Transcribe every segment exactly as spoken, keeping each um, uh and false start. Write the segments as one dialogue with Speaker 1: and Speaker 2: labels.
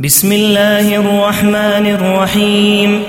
Speaker 1: بسم الله الرحمن الرحيم.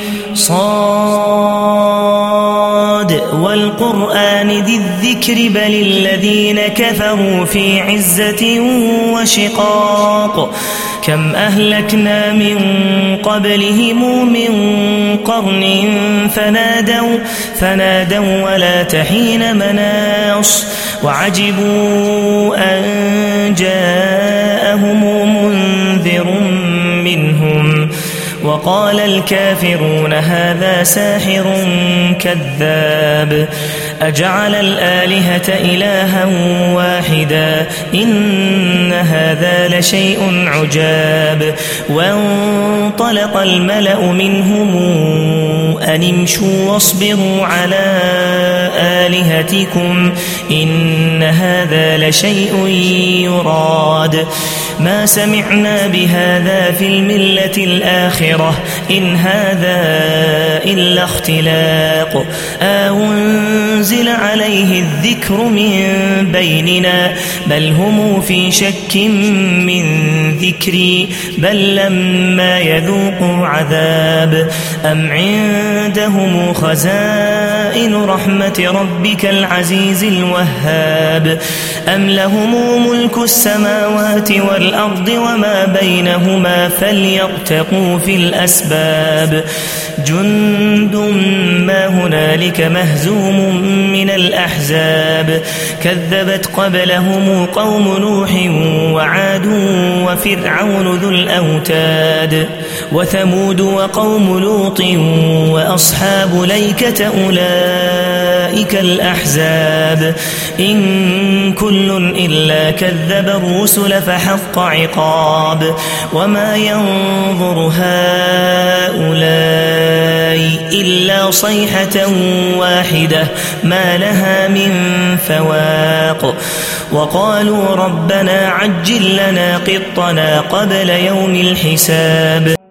Speaker 1: صاد والقرآن ذي الذكر بل الذين كفروا في عزة وشقاق. كم أهلكنا من قبلهم من قرن فنادوا, فنادوا ولا تحين مناص وعجبوا أن جاءهم منذر منهم وقال الكافرون هذا ساحر كذاب. أجعل الآلهة إلها واحدا إن هذا لشيء عجاب. وانطلق الملأ منهم أن امشوا واصبروا على آلهتكم إن هذا لشيء يراد. ما سمعنا بهذا في الملة الآخرة إن هذا إلا اختلاق. أنزل عليه الذكر من بيننا بل هم في شك من ذكري بل لما يذوقوا عذاب. أم عندهم خزائن رحمة ربك العزيز الوهاب أم لهم ملك السماوات والأرض وما بينهما فليرتقوا في الأسباب. جند ما هنالك مهزوم من الأحزاب كذبت قبلهم قوم نوح وعاد وفرعون ذو الأوتاد وثمود وقوم لوط وأصحاب ليكة أولئك الأحزاب. إن كل إلا كذب الرسل فحق عقاب. وما ينظر هؤلاء إلا صيحة واحدة ما لها من فواق. وقالوا ربنا عجل لنا قطنا قبل يوم الحساب.